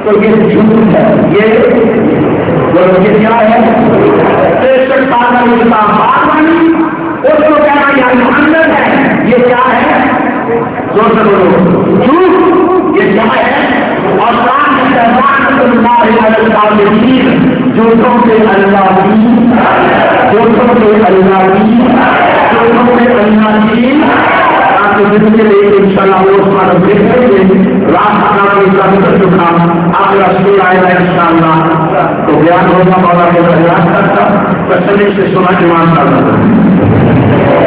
تو یہ جھوٹ ہے، یہ کیا ہے؟ اس کو کہنا یہ محمد ہے، یہ کیا ہے؟ زور سے بولو، جھوٹ یہ کیا ہے؟ اور جھوٹوں سے اللہ کی، جھوٹوں سے اللہ کی، جھوٹوں سے اللہ کی کے لیے ان شاء اللہ وہ اس دیکھیں گے رات کا چکا آپ رسول آئے گا ان شاء اللہ تو بیان ہوگا مولا کے بیان کرتا تسلی سے سنا ایمان کرنا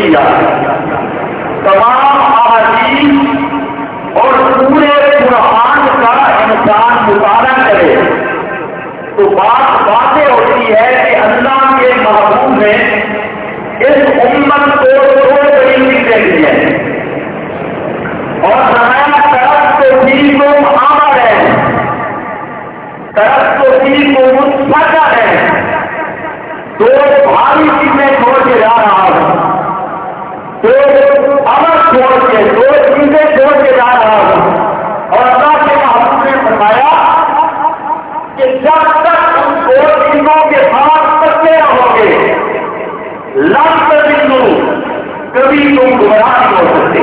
دیا. تمام احادیث اور پورے قرآن کا انسان مطالعہ کرے تو بات واضح ہوتی ہے کہ اللہ کے محبوب نے اس امت کو دو بڑی چیزیں دی ہیں اور نمایاں طرف تو بھی کو عمل ہے، طرف تو بھی کو مستقبل ہے. دو بھاری چیزیں چھوڑ کے جا رہا ہوں، دو امر چھوڑ کے، دو چیزیں چھوڑ کے جا رہا ہوں. اور اللہ کے محبوب نے فرمایا کہ جب تک ان دو چیزوں کے ساتھ پکے رہو گے لفظ بندو کبھی تم گمراہ نہیں ہو سکتے.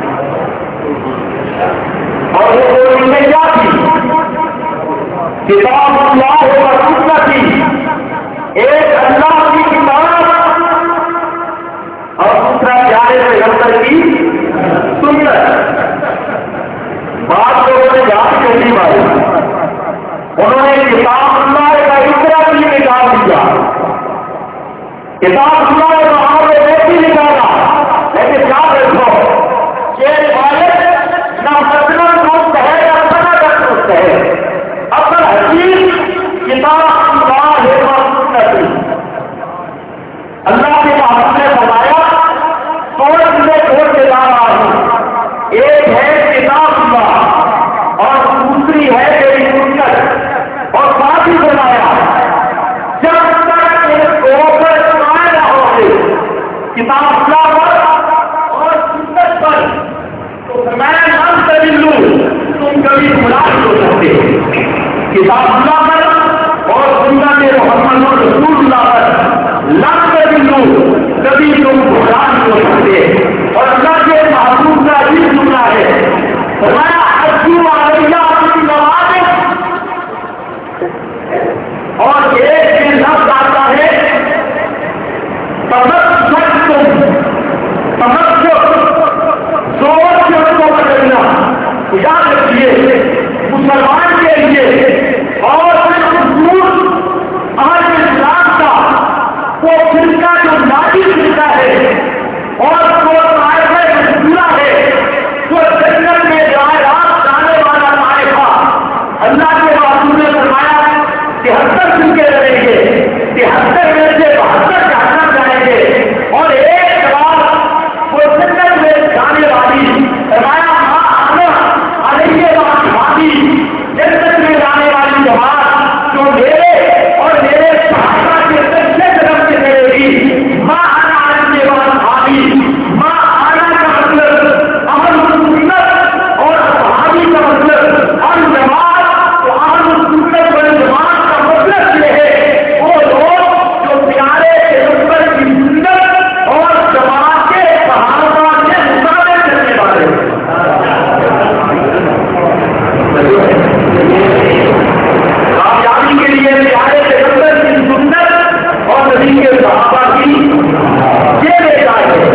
اور وہ دو چیزیں کیا تھی؟ کتاب اللہ اور سنت تھی. ایک اللہ کی کتاب اور دوسرا پیارے پیغمبر کی سنت. بعض لوگوں نے یاد کرنی والی انہوں نے کتاب اللہ کا اقرا بھی نکال دیا، کتاب اللہ کا ہمارے بھی نکالا. لیکن یاد رکھو کہ والد نہ مطلب دوست ہے یا سنا کا دوست ہے. اصل حقیق کتاب اللہ ہے اور سنت. اللہ کے محبوب نے فرمایا دو چیزیں چھوڑ کے جا رہا ہوں، ایک ہے کتاب اللہ اور دوسری ہے میری سنت. اور ساتھ ہی فرمایا جب تک اس دو پر قائم رہو گے کتاب اللہ پر اور سنت پر تو میں نام سے لوں تم کبھی گمراہ نہیں ہو سکتے. کتاب اللہ پر اور سنت محمد رسول اللہ پر لم سے لوں کبھی تم گمراہ نہیں ہو سکتے. اور اللہ کے محبوب کا یہ سننا ہے فرمایا حجو علیہ اپنی نماز. اور ایک دن لفظ آتا ہے زور سے اس کو بدلنا. یاد رکھیے مسلمان کے لیے اور اہل اسلام کا وہ فرقہ جو ناجی فرقہ ہے اور وہ طائفہ منصورہ ہے جو جنت میں رائے رات جانے والا طائفہ. اللہ کے رسول نے فرمایا 73 فرقے رہیں گے، 73 میں سے 72 جہنم جائیں گے اور ایک بار وہ جنت میں جانے والی فرمایا علیہ والی جنت میں جانے والی جماعت جو میرے اور میرے صحابہ کے سچے قدم سے کرے گی. ماں آنا علیہ والی ماں آنا کا مطلب اہل سنت اور صحابی کا مطلب اہل جماعت. تو اہل سنت والے جماعت کا مطلب یہ ہے وہ لوگ جو پیارے پیغمبر کی سنت اور جماعت کے صحابہ کے مطابق چلنے والے. کامیابی کے لیے پیارے پیغمبر کی سنت اور نبی کے صحابہ کی یہ بیٹا ہے.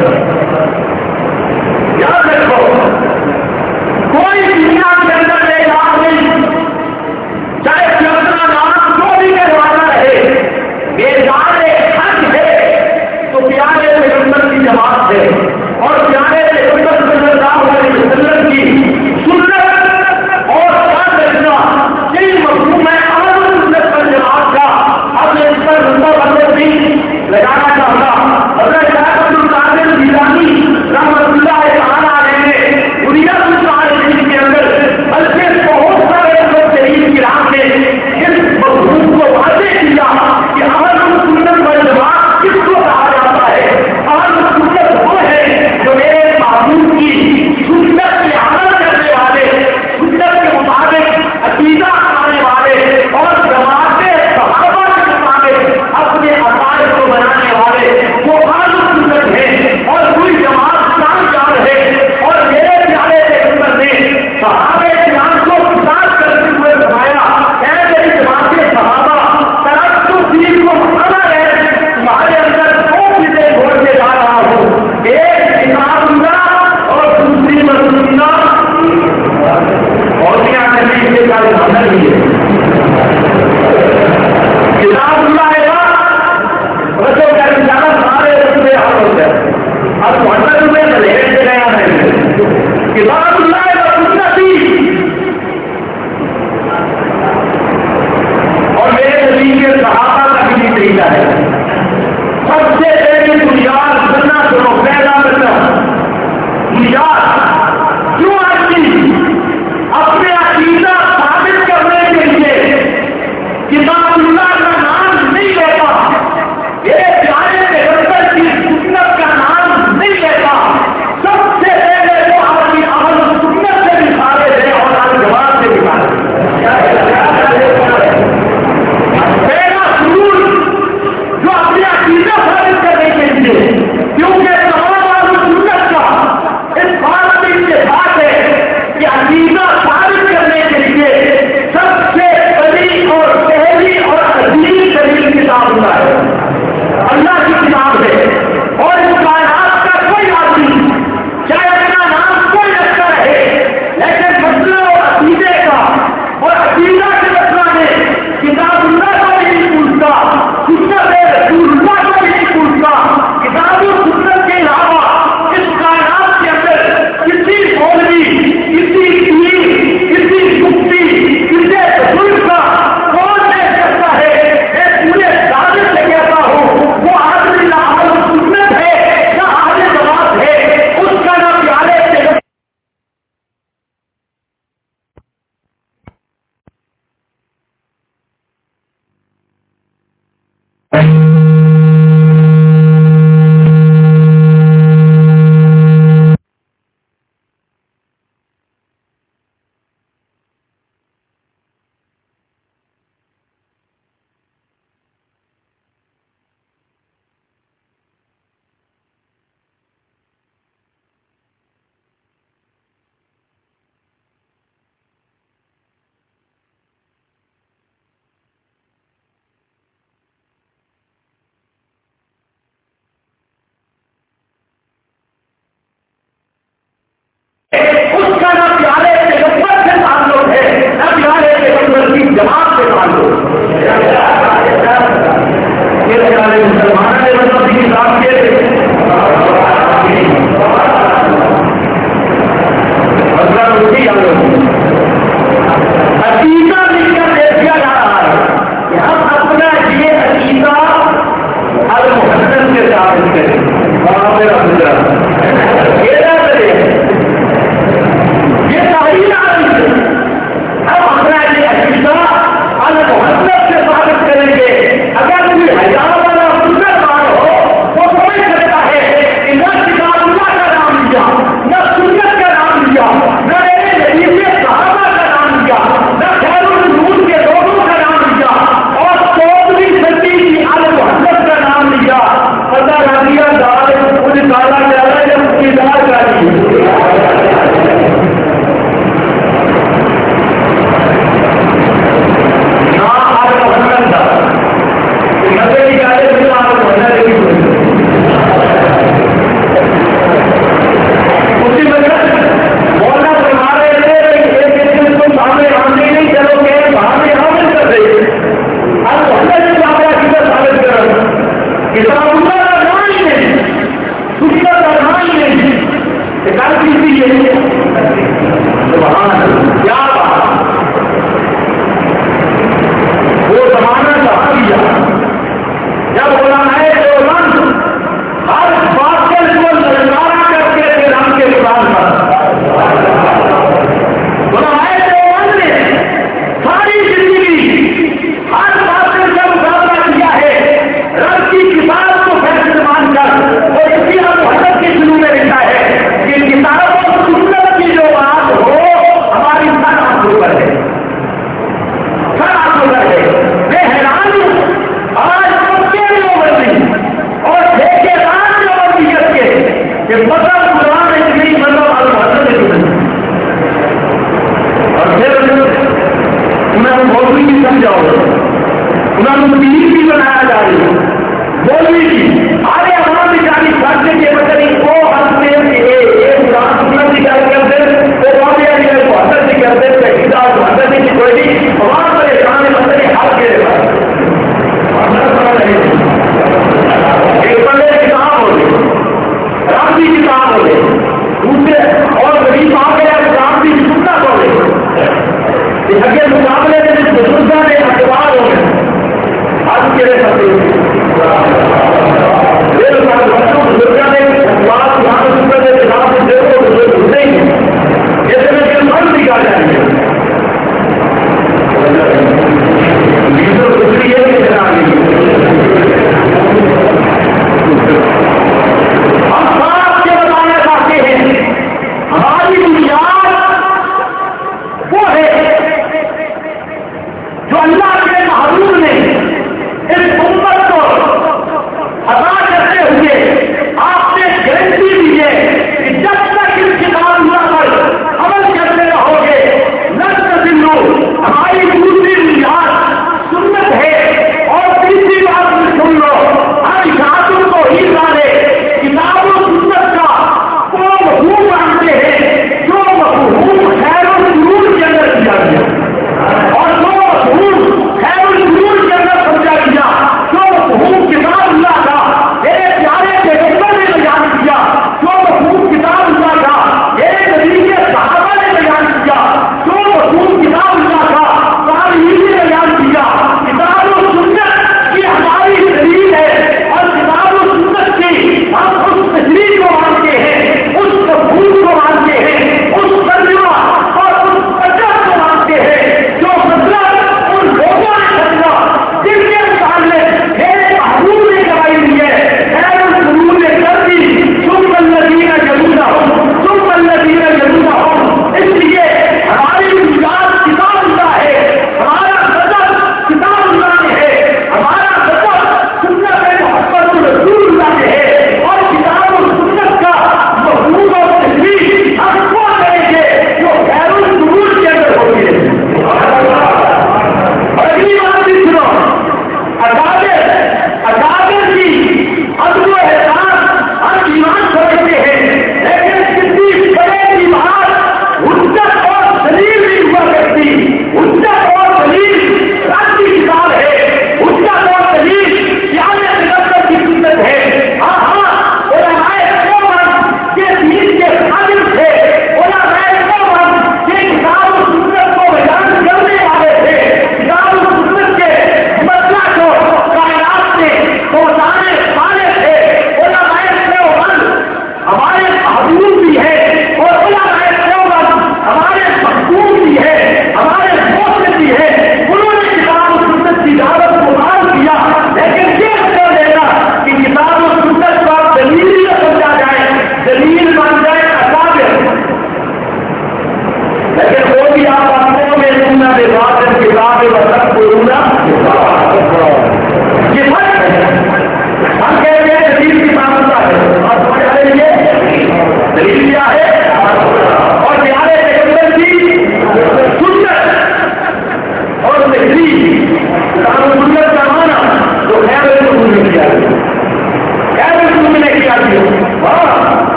یاد رکھو کوئی دنیا کے اندر ایک آدمی چاہے اپنا نام جو بھی کروانا رہے بیدار حق ہے تو پیارے پیغمبر کی جماعت ہے اور پیارے پیغمبر صلی اللہ علیہ وسلم کی سنت اور یاد رکھنا یہی مفہوم ہے اہل سنت پر جماعت کا. اب میں اس پر بندہ بھی لگانا چاہتا. حضرت عبد القادر جیلانی رحمۃ اللہ تعالیٰ علیہ نے بنیاد الصالحین کے اندر بلکہ بہت سارے لوگ شہید کی راہ میں اس مفہوم کو واضح کیا کہ اہل سنت پر جماعت کس کو کہا جاتا ہے. اہل سنت وہ ہے جو میرے محبوب کی سنت کے عمل کرنے والے، سنت کے مطابق عقیدہ اپنانے والے اور جماعت صحابہ کے مطابق اپنے عقائد کو بنانے والے وہ اہل سنت ہیں. اور کوئی جماعت کامیاب ہے اور میرے پیارے پیغمبر نے صحابہ کرام کو خطاب کرتے ہوئے فرمایا اے میری جماعت صحابہ طرف تو دین کو بتانا ہے تمہارے اندر دو چیزیں چھوڑ کے جا رہا ہوں، ایک کتاب اللہ اور دوسری مسلم اور کیا کرنے کے کارے بنا لیے. کتاب اللہ ہے رسول کا رسالت میں سنت ارمان میں کر کسی ہے سبحان اللہ کیا بات وہ زمانہ کہاں دیا جب علماء دیوبند ہر باطل کو للکارا کرتے تھے رام کے قرآن پر علماء دیوبند نے ساری زندگی ہر باطل کا مقابلہ کیا ہے رب کی کتاب کو فیصلہ مان کر اور اسی حضرت کے شروع میں لکھا ہے کہ کتاب اور سنت کی جو بات ہو ہماری سر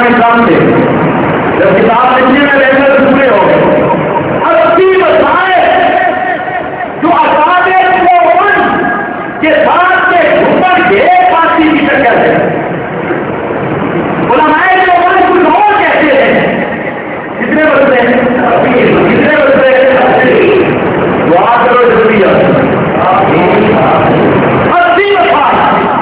میں کام تھے جب کتاب لکھنے میں لے کر پورے ہو گئے. اب 80 مسائل جو اکابر کے ساتھ کے اوپر ڈھیر پارٹی کی شکل ہے. علماء جو کچھ اور کہتے ہیں. کتنے بچے ہیں؟ کتنے بچے ہیں؟ دعا کرو ضروری ہے. 80 مسائل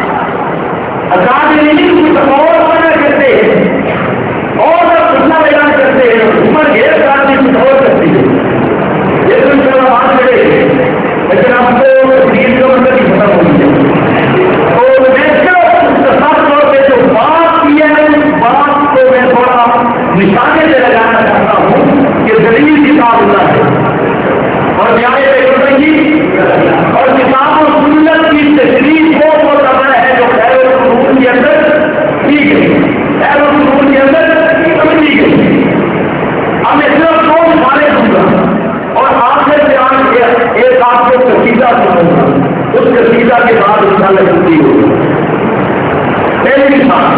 اکابر کچھ اور منع کرتے ہیں اور سننا بیان کرتے ہیں. عمر ڈھیر پارٹی کچھ اور کرتی ہے. یہ تو ان شاء اللہ بات کرے گی لیکن آپ کو دین کا مطلب ہی ختم ہو گیا. تو میں صرف مختصر طور پہ جو بات کی ہے اس بات کو میں تھوڑا نشانے سے لگانا چاہتا ہوں کہ دلیل کتاب اللہ ہے اور نیائے پیغمبری اور کتاب و سنت کی تشریح وہ کرنا ہے جو خیر القرون کے اندر کی گئی. خیر القرون کے اندر کی گئی. اب میں صرف 2 مثالیں دوں گا اور آپ سے بیان کیا ایک آپ کو قصیدہ سنوں گا. اس قصیدہ کے بعد انشاءاللہ چھٹی ہوگی. پہلی مثال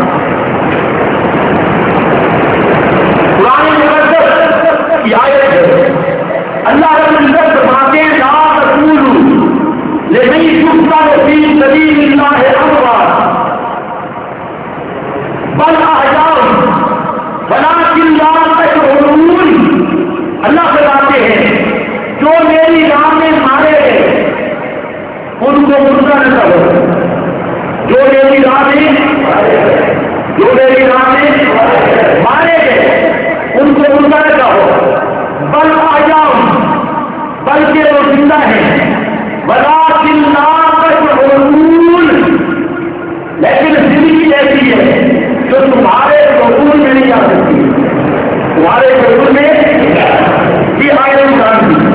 قرآن مقدس کی آیت ہے. اللہ رب العزت فرماتے ہیں لا تقولوا لمن يقتل في سبيل الله اموات بل احياء ولكن لا تشعرون. اللہ فرماتے ہیں جو میری راہ میں مارے گئے ان کو مردہ نہ کہو. جو میری راہ میں مارے گئے ان کو مردہ نہ کہو. بل احیاء بلکہ وہ زندہ ہیں. ولکن لا تشعرون لیکن زندگی ایسی ہے جو تمہارے شعور میں نہیں آ سکتی. تمہارے شعور میں یہ آئے انسان کی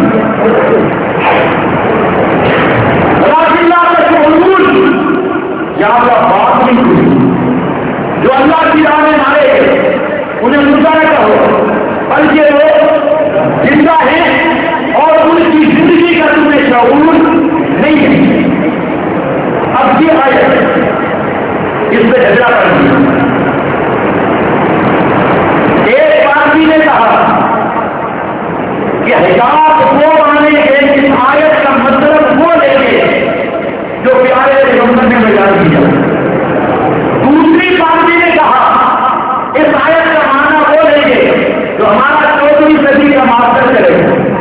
یہاں کا بات نہیں ہوئی. جو اللہ کی راہ میں مارے گئے انہیں مردہ نہ کہو بلکہ وہ زندہ ہیں اور ان کی زندگی کا تمہیں شعور نہیں ہے. اب یہ آئے اس پہ جھگڑا کر دیا. ایک پارٹی نے کہا کہ حجاب وہ مانے گے اس آیت کا مطلب وہ لیں گے جو پیارے پیغمبر نے بیان کیا. دوسری پارٹی نے کہا اس آیت کا معنی وہ لیں گے جو ہمارا 14ویں صدی کا ماسٹر کرے.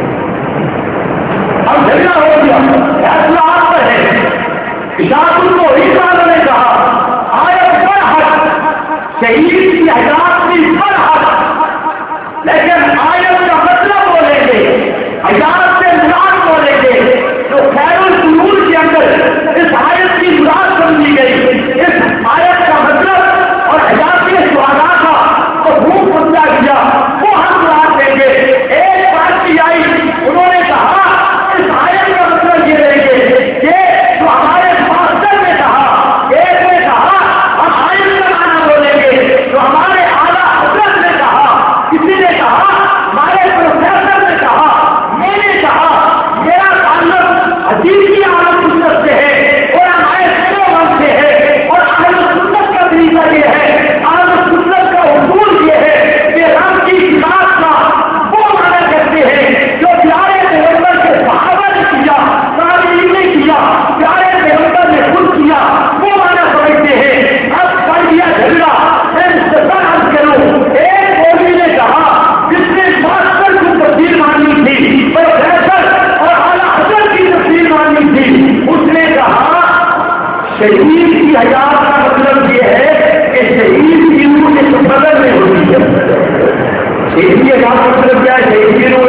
اب جھگڑا ہو گیا. فیصلہ آپ پر ہے. شاہ کو ہی والوں نے کہا آیت پر حق شہید کی حیات کی پر حق لیکن آیت کا مطلب بولیں گے حیات سے مراد بولیں گے جو خیر القرون کے اندر اس آیت کی مراد سمجھی گئی. اس آیت کا مطلب اور حیات کے شہداء کا تو خوب سمجھا گیا وہ ہم مراد دیں گے. ایک پارٹی آئی انہوں نے کہا اس آیت کا مطلب یہ لیں گے کہ جو ہمارے ماسٹر نے کہا. ایک نے کہا ہم آیت کا معنی بولیں گے جو ہمارے اعلیٰ حضرت نے کہا. کسی نے کہا ہمارے پروفیسر نے کہا. میں نے کہا میرا تعلق حدیثی اعلیٰ سنت سے ہے اور ہمارے سنت سے ہے اور اعلیٰ سنت کا طریقہ یہ ہے. اعلیٰ سنت کا اصول یہ ہے کہ ہم کی کتاب کا وہ معنی کرتے ہیں جو پیارے پیغمبر کے صحابہ نے کیا تابعین نے کیا پیارے پیغمبر نے خود کیا وہ معنی سمجھتے ہیں. اب پڑھ دیا جھگڑا. میں مختصر عرض کروں. ایک مولوی نے کہا جس نے ماسٹر کی تفسیر ماننی تھی پروفیسر اور اعلیٰ حضرت کی تفسیر ماننی تھی. اس نے کہا شہید کی حیات کا مطلب یہ ہے کہ شہید کی روح اس بدل میں ہوتی ہے. شہید کی حیات کا مطلب کیا ہے؟ شہید کی روح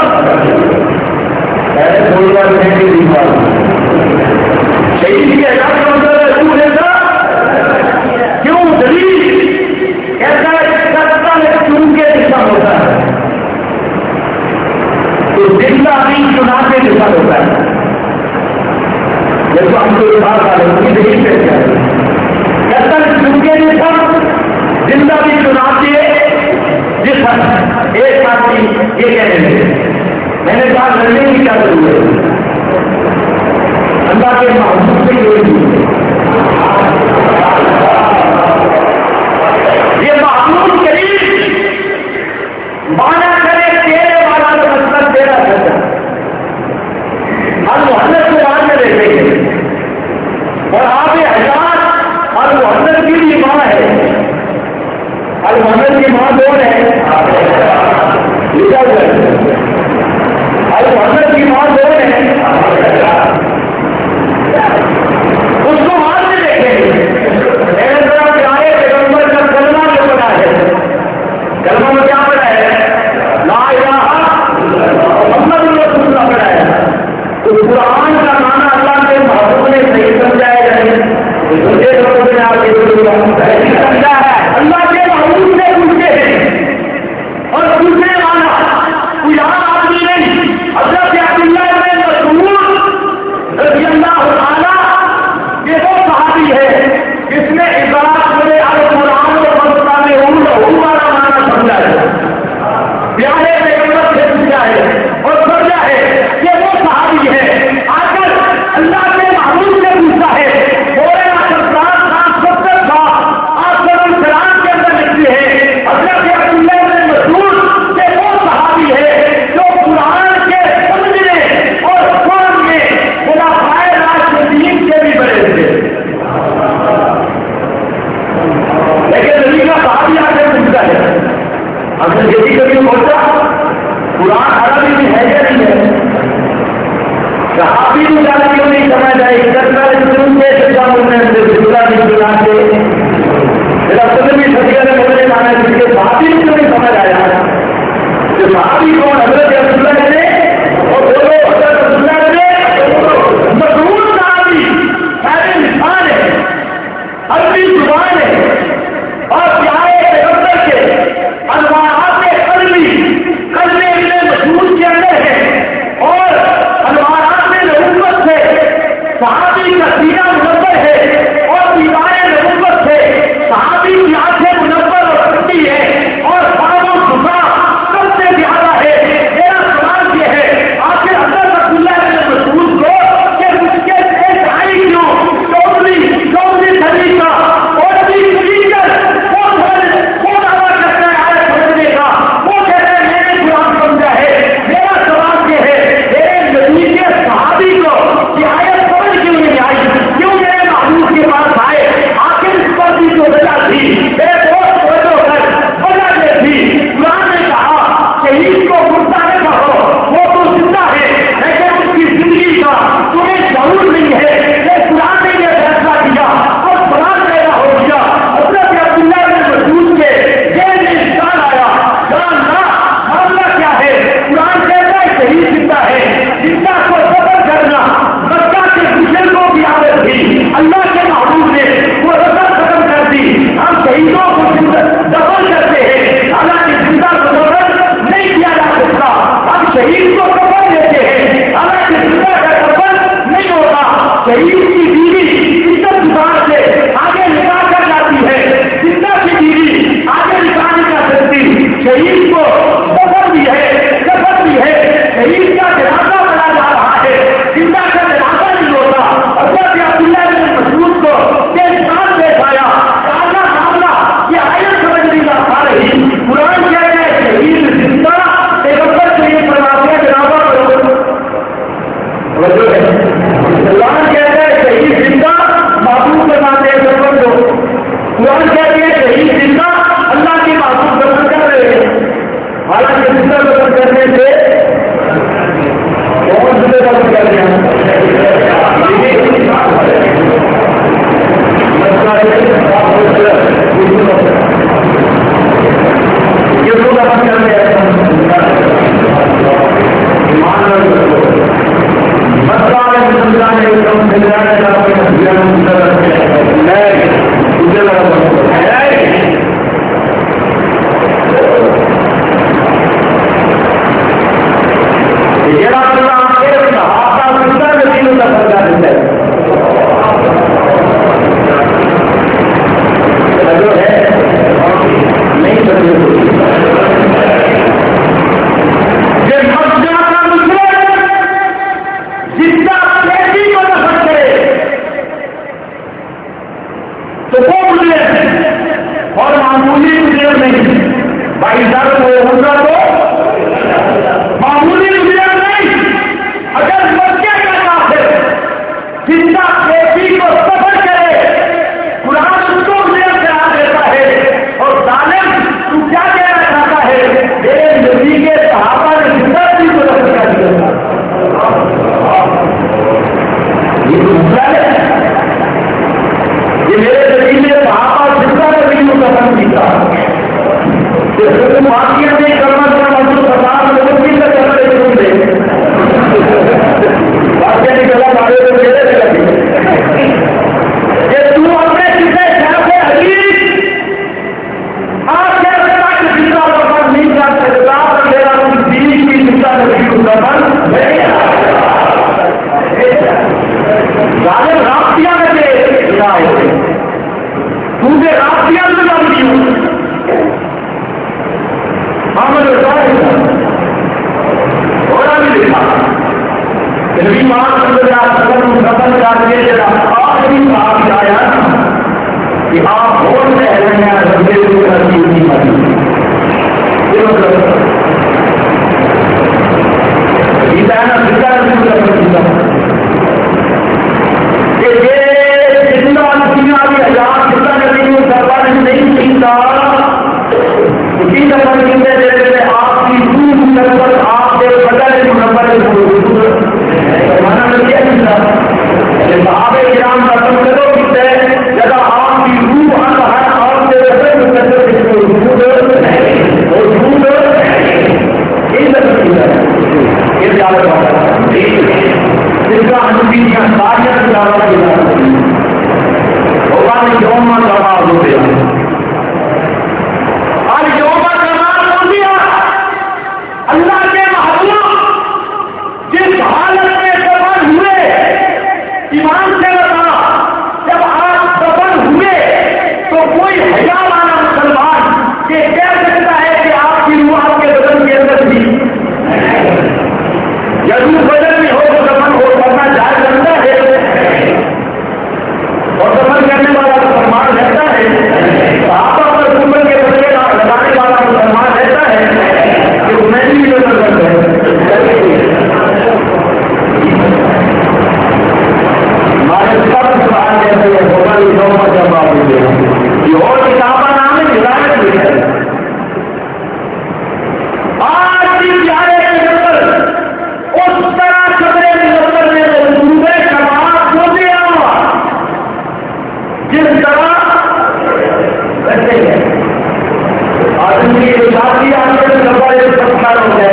ایسے کوئی بات نہیں. شہید کی حیات کا مطلب ہے روح ایسا کیوں؟ دلیل ایسا چونکہ جسم ہوتا ہے تو زندہ نہیں چنا کے جسم ہوتا ہے. جب ہم کو بات آ رہی ہے دلیل پہ کیا ہے چونکہ جسم زندہ بھی چنا کے جسم. ایک پارٹی یہ کہنے لگے میں نے کہا لڑنے کی کیا ضرورت ہے. اللہ کے محبوب سے کوئی نہیں. یہ محبوب ایمان کون ہے؟ محمد کی ایمان کون ہے؟ اس کو مان سے دیکھیں میرے طرح پیارے پیغمبر کا کلمہ جو پڑا ہے، کلمہ میں کیا پڑا ہے؟ لا الہ محمد رسول اللہ پڑا ہے. تو قرآن کا معنی اللہ کے محبوب نے صحیح سمجھایا ہے. سمجھا ہے اللہ کے محبوب سے پوچھتے ہیں اور پوچھنے والا کوئی عام آدمی نہیں. حضرت عبداللہ بن مسعود رضی اللہ تعالیٰ یہ وہ صحابی ہے جس نے عبارت میں القرآن و مسئلہ میں والا معنی سمجھا ہے، پیارے پیغمبر سے پوچھا ہے اور سمجھا ہے. یہ وہ صحابی ہے آ کر اللہ کے محبوب سے پوچھا ہے. اگر یہی کبھی پہنچا قرآن عربی میں ہے یا نہیں ہے؟ صحابی کو زیادہ کیوں نہیں سمجھ آئے؟ میرا خود بھی سبھی نے مجھے مانا جس کے صحابی کو کیوں نہیں سمجھ آیا؟ جو صحابی کون؟ حضرت عبداللہ نے اور بولو حضرت عبداللہ نے مسعود صحابی پہلے انسان ہے، عربی زبان ہے اور پیارے پیغمبر کے انوارات قلبی قلب ابن مسعود کے اندر ہے اور انوارات نبوت سے صحابی کا سینہ منور ہے اور دیوار نبوت سے صحابی کی آنکھیں منور اور کرتی ہے اور خواب و خفا سب سے زیادہ ہے. میرا سوال یہ ہے آخر حضرت عبداللہ بن مسعود کو کہ اس کے ایک آئی کیوں چودھری صدی کا اور بھی ٹیچر وہ دعویٰ کرتا ہے آئے سمجھنے کا، وہ کہتے ہیں میں نے قرآن سمجھا ہے. میرا سوال یہ ہے میرے نبی کے صحابی کو کہ آیت سمجھ کیوں نہیں آئی؟ کیوں میرے محبوب کے پاس آئے؟ آخر اس پر بھی جو وجہ تھی میرے دوست وجہ کر وجہ یہ تھی قرآن نے کہا شہید کو مردہ نہ کہو، وہ تو زندہ ہے لیکن اس کی زندگی کا تمہیں شعور نہیں ہے. یہ قرآن نے یہ فیصلہ کیا اور قرآن پیدا ہو گیا. حضرت عبداللہ بن مسعود کے ذہن میں انسان آیا جاننا معاملہ کیا ہے. قرآن کہتا ہے شہید زندہ ہے، زندہ کو سفر کرنا مکہ کے بزرگوں کی عادت تھی. اللہ کے محبوب نے وہ رسم ختم کر دی. ہم شہیدوں کو دفن کرتے ہیں حالانکہ زندہ کو دفن نہیں کیا جا سکتا. ہم شہید کو دفن دیتے ہیں حالانکہ زندہ کا دفن نہیں ہوتا. شہید کی بیوی عزت گزار سے آگے نکال کر جاتی ہے، زندہ کی بیوی آگے نکال نہیں جا سکتی. شہید کو دفن بھی ہے دفن بھی ہے، شہید کا جنازہ بنا جا رہا ہے، زندہ کا جنازہ نہیں ہوتا. حضرت عبداللہ بن مسعود کو یہ انسان پیش آیا تعالیٰ معاملہ یہ آیت سمجھ نہیں آ رہی. قرآن کہہ رہا ہے شہید زندہ پیغمبر سے یہ فرماتے ہیں جنازہ کرو. قرآن کہتا ہے شہید زندہ محبوب فرماتے ہیں دفن دو. قرآن کہتے ہیں شہید زندہ اللہ کے محبوب دفن کر رہے ہیں. حالانکہ زندہ دفن کرنے سے بہت زندہ دفن کر رہے ہیں. یہ لوگ دفن کر رہے ہیں اور معمولی مجرم نہیں. بھائی صاحب وہ ہوگا تو معمولی مجرم نہیں. اگر بچے کا کافر زندہ بیٹی کو سفر کرے قرآن اس کو مجرم کرا دیتا ہے. اور ظالم تو کیا کہہ عالم رابطیاں میں سے جدا ہوتے کیونکہ رابطیاں سے جب کیوں محمد اور بھی دیکھا نبی مان صلی اللہ علیہ وسلم سفر کر کے جب آخری صاحب آیا کہ آپ بہت رہ رہے ہیں ربے کو کرتی ہوئی ماری یہ مطلب یہ کہنا سکتا ہے کہ یہ جتنا دنیا بھی ہزار جتنا نبی کو دربار نہیں سیکھتا اسی طرح جیسے جیسے آپ کی روح نظر آپ کے بدل نظر مانا کیا سکتا صحاب کرام کا تم کرو کس ہے جب آپ کی روح ہر آپ کے بدل نظر یہ زیادہ بات ہے اس کا انویشن ساریہ زیادہ ہوگا نہیں یوم کا ہو گیا اور یوم کا نام ہو گیا اللہ کے محبوب جس حالت میں سفر ہوئے ایمان سے بتا جب آپ سفر ہوئے تو کوئی حیا والا مسلمان یہ کہہ سکتا ہے کہ آپ کی روح آپ کے بدن کے اندر تھی یعنی بدن میں ہو تو سفر ہو کرنا جائز رہتا ہے اور سفر کرنے والا مسلمان رہتا ہے صحابہ پر سفر کے بدلے لگانے والا مسلمان رہتا ہے کہ میں بھی نظر کرتا ہے ہمارے سب سوال کہتے ہیں موبائل جمع جمع ہوتے ہیں یہ اور کتابہ نام ہے ہدایت لکھا ہے آج بھی پیارے کے اندر اس طرح خبریں نظر میں موجود ہے کمال کو دیا ہوا جس طرح کرتے ہیں آدمی کی شادی آنے سے نظر ایک سمجھار ہو جائے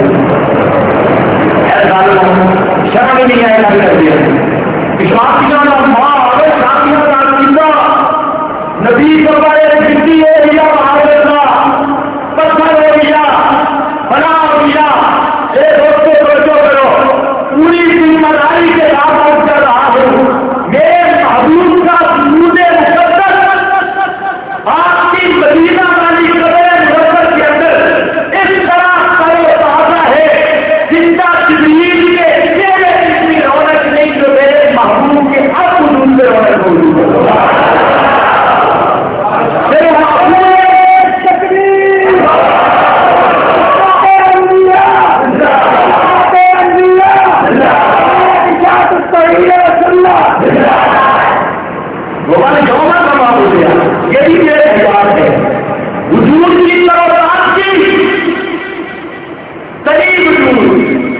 ایسا شرم نہیں آئے گا کر دیا شادیاں کا ماں آئے شادیاں کا چندہ نبی سرکار گٹی ہو گیا بہادر کا پتھر ہو گیا بنا ہو گیا کرو پوری ذمہ داری کے ساتھ کر رہا ہوں میرے محبوب کا مجھے مقدس آپ کی مدینہ والی قبر مقدس کے اندر اس طرح کرو تازہ ہے زندہ جبریل کے چہرے اتنی رونق نہیں جو میرے محبوب کے اب حضور سے رونق موجود ہے میرے محبوب وہ جوما کما ہو گیا یہی میرے خیال ہے حضور کی طرف آپ کی قریب حضور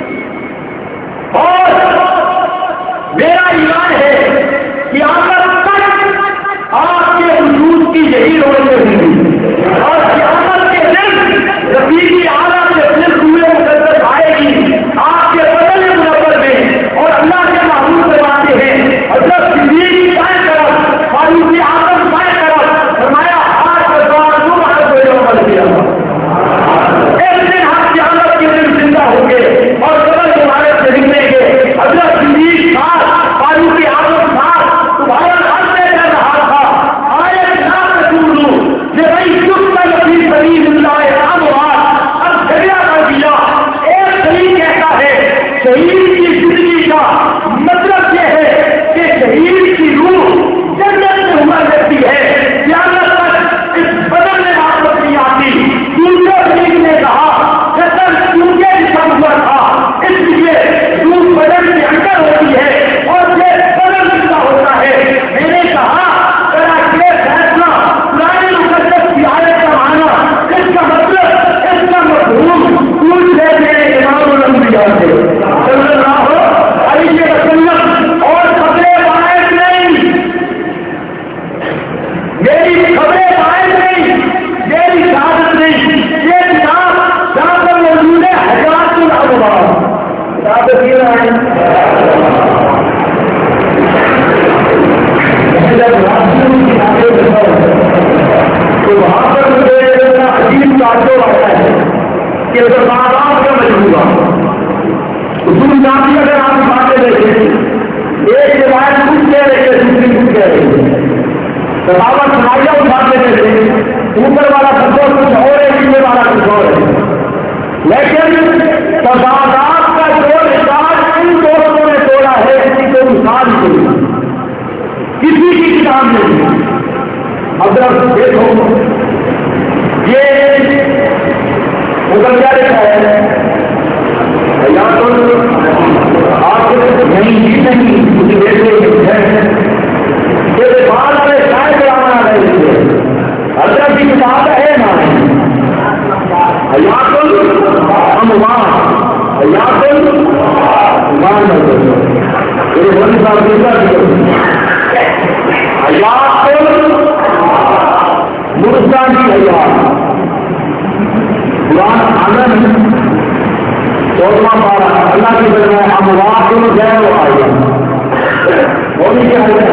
اور میرا ایمان ہے کہ آخر تک آپ کے حضور کی یہی روشنی ہوگی اور قیامت کے دن رفیقی اعلیٰ سے پھر روئے مقدس آئے گی آپ کے بدل منور میں اور اللہ کے محبوب کرواتے ہیں حضرت صدیق کی بائیں طرف فاروقی اعظم بائیں طرف فرمایا ہاتھ دربار تم ہر کوئی عمل کیا ایک دن ہم قیامت کے دن زندہ ہوں گے اور قبر تمہارے سے نکلیں گے حضرت صدیق ساتھ فاروقی اعظم ساتھ تمہارا ہاتھ میں کر رہا تھا آیت نہ رسولوں کہ بھائی کچھ کا یقین سبیل اللہ اموات اب جھگڑا کر دیا ایک دلیل کہتا ہے شہید کی زندگی کا مطلب یہ ہے کہ شہید کی روح جنت میں ہوا کرتی ہے قیامت تک اس بدن میں واپس نہیں آتی دوسرے شہید نے کہا جسم کیونکہ نشان ہوا تھا اس لیے روح بدن کے اندر ہوتی ہے اور یہ بدن زندہ ہوتا ہے میں نے کہا ذرا یہ فیصلہ پرانی مقدس کی آیت کا معنی اس کا مطلب اس کا مفہوم پوچھ لے میرے امام الانبیاء سے صلی اللہ علیہ وسلم اور خبریں باعث نہیں میری خبریں باعث نہیں میری شہادت نہیں یہ کتاب جہاں پر موجود ہے حضرات الابواب کتاب یہ رہا ہے تو وہاں پر مجھے عجیب تعجب آتا ہے کہ اگر ماں باپ کا مجبورہ اصول کافی اگر آپ باتیں دیکھیں ایک روایت سامنے ادرک دیکھو یہ ادھر کیا لکھا ہے یا تو آپ نہیں کچھ دیکھتے ہیں بعد میں شاید کرانا ہے ادرک کی کتاب ہے نا مرزا کی حیات قرآن آنند 14واں پارہ اللہ کی طرف ہے ہم واقع غیر و آیا وہ بھی کیا ہے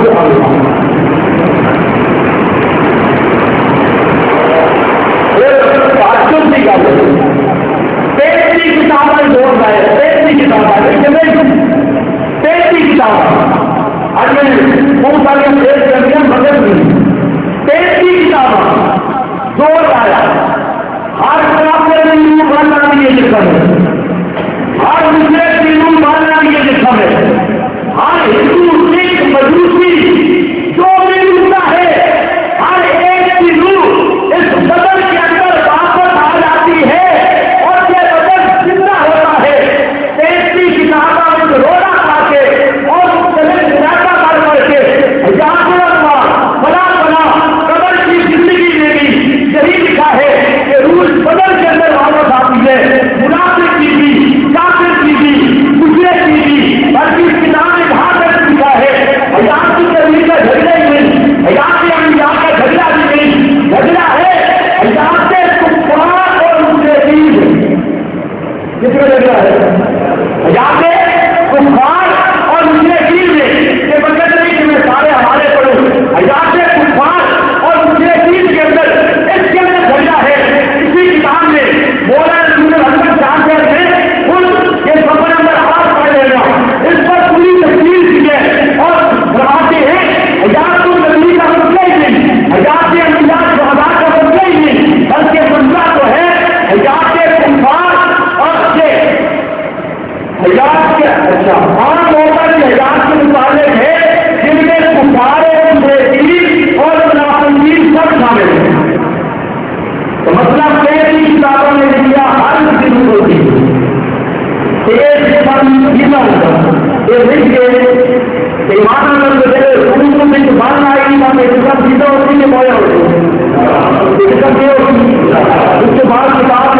پیٹی کتاب میں زور لائے پیٹی کتاب پیٹی کتاب آج میں بہت ساری پیش کر دیا بدل نہیں پیٹی کتاب زور لایا ہر کتاب میں نیو بننا بھی یہ لکھا ہے ہر دوسرے نیو بننا بھی یہ لکھا ہے ہر ہندو سکھ مجوسی جو بھی لکھتا ہے ہر ایک کی روح اس بدل کے اندر واپس آ جاتی ہے اور یہ بدل زندہ ہوتا ہے پیٹی کتابوں میں رونا کھا کے اور مختلف علاقہ کر کر کے بنا قبر کی زندگی میں بھی یہی لکھا ہے کہ روح بدل کے اندر واپس آتی ہے منافق کی بھی کافر کی بھی دوسرے کی بھی بلکہ اس کتاب میں کہاں تک لکھا ہے حیات کی تبدیلی کا جھگڑا ہی نہیں حیات کے انبیاء کا جھگڑا بھی نہیں جھگڑا ہے حیات کفار اور مشرکین کس میں جھگڑا ہے حیات کفار اور مشرکین میں یہ مطلب نہیں کہ میں سارے ہمارے پڑھوں حیات کفار اور مشرکین کے اندر اس کے اندر جھگڑا ہے اسی کتاب میں مولانا حضرت جانتے ہیں یہ سفر اندر ہاتھ پڑھ لینا اس پر پوری تفصیل کی ہے اور فرماتے ہیں حیات کو نبی کا مسئلہ ہی نہیں حیات انبیاء شہداء کا مسئلہ ہی نہیں بلکہ مسئلہ تو ہے حیات کفار اور حیات کے اچھا عام موقع کی حیات کے متعلق ہے جن میں کفار مشرکین اور منافقین سب شامل ہیں تو مطلب پہلی کتابوں میں لکھا ہر دن ہوتی ایک پن یہ لکھ کے ایمان میں بن آئی سب چیزیں ہوتی ہیں مویا ہوتی اس کے بعد کتاب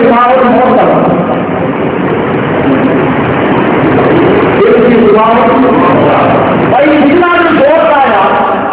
بھائی جتنا بھی دوست آیا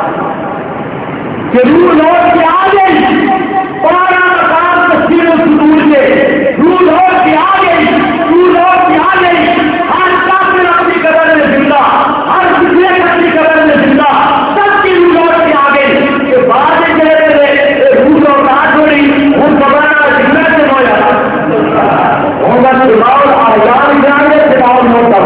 کہ روح لوٹ کے آ گئی پرانا مقام تصویر و صدور سے روح لوٹ کے آ گئی روح لوٹ کے آ گئی ہر کافر اپنی قدر میں زندہ ہر دوسرے اپنی قدر میں زندہ سب کی روح لوٹ کے آ گئی کہ بعد میں چلے چلے روح لوٹ آ چھوڑی وہ پرانا زندہ سے ہو جاتا ہوگا چلاؤ آزاد جانے چلاؤ ہوتا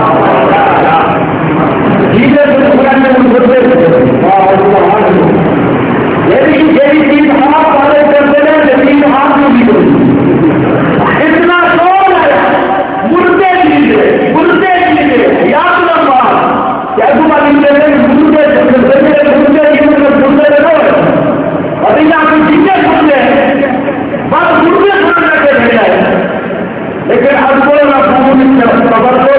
چیز آپ والے کرتے ہیں زمین ہاتھ میں بھی اتنا شور ہے مردے چیزیں یاد لمبا کیا مردے ابھی آپ کو چیزیں سنتے ہیں بس مردے سننے کے بھیجا ہے لیکن اب کو خبر کو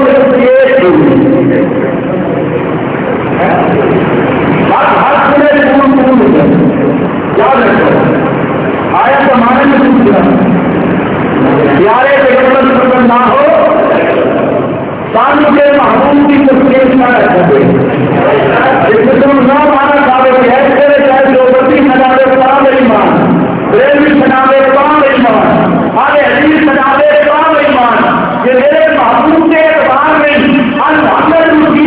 یاد رکھو آیا زمانے میں پوچھ پیارے پیغمبر نہ ہو سالوں کے محبوب کی تصویر نہ رکھتے اس میں تم نہ مانا چاہے چاہے جو بتی سجاوے کام ایمان پریمی سجاوے کام ایمان آگے حدیث سجاوے کام ایمان یہ میرے محبوب کے اعتبار میں الحمد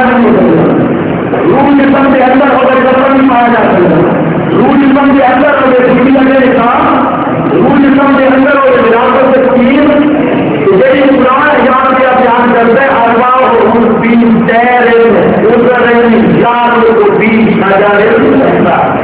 نہیں ہو سکتا. روح جسم کے اندر ہو کر کپڑا نہیں پایا جا سکتا. روح جسم کے اندر ہو گئے چھٹی لگے کام. روح جسم کے اندر ہو گئے وراثت سے تقسیم. یہی قرآن یہاں سے آپ بیان کرتے ہیں ارباب بیس تیر ادھر یار کو بیس ہزار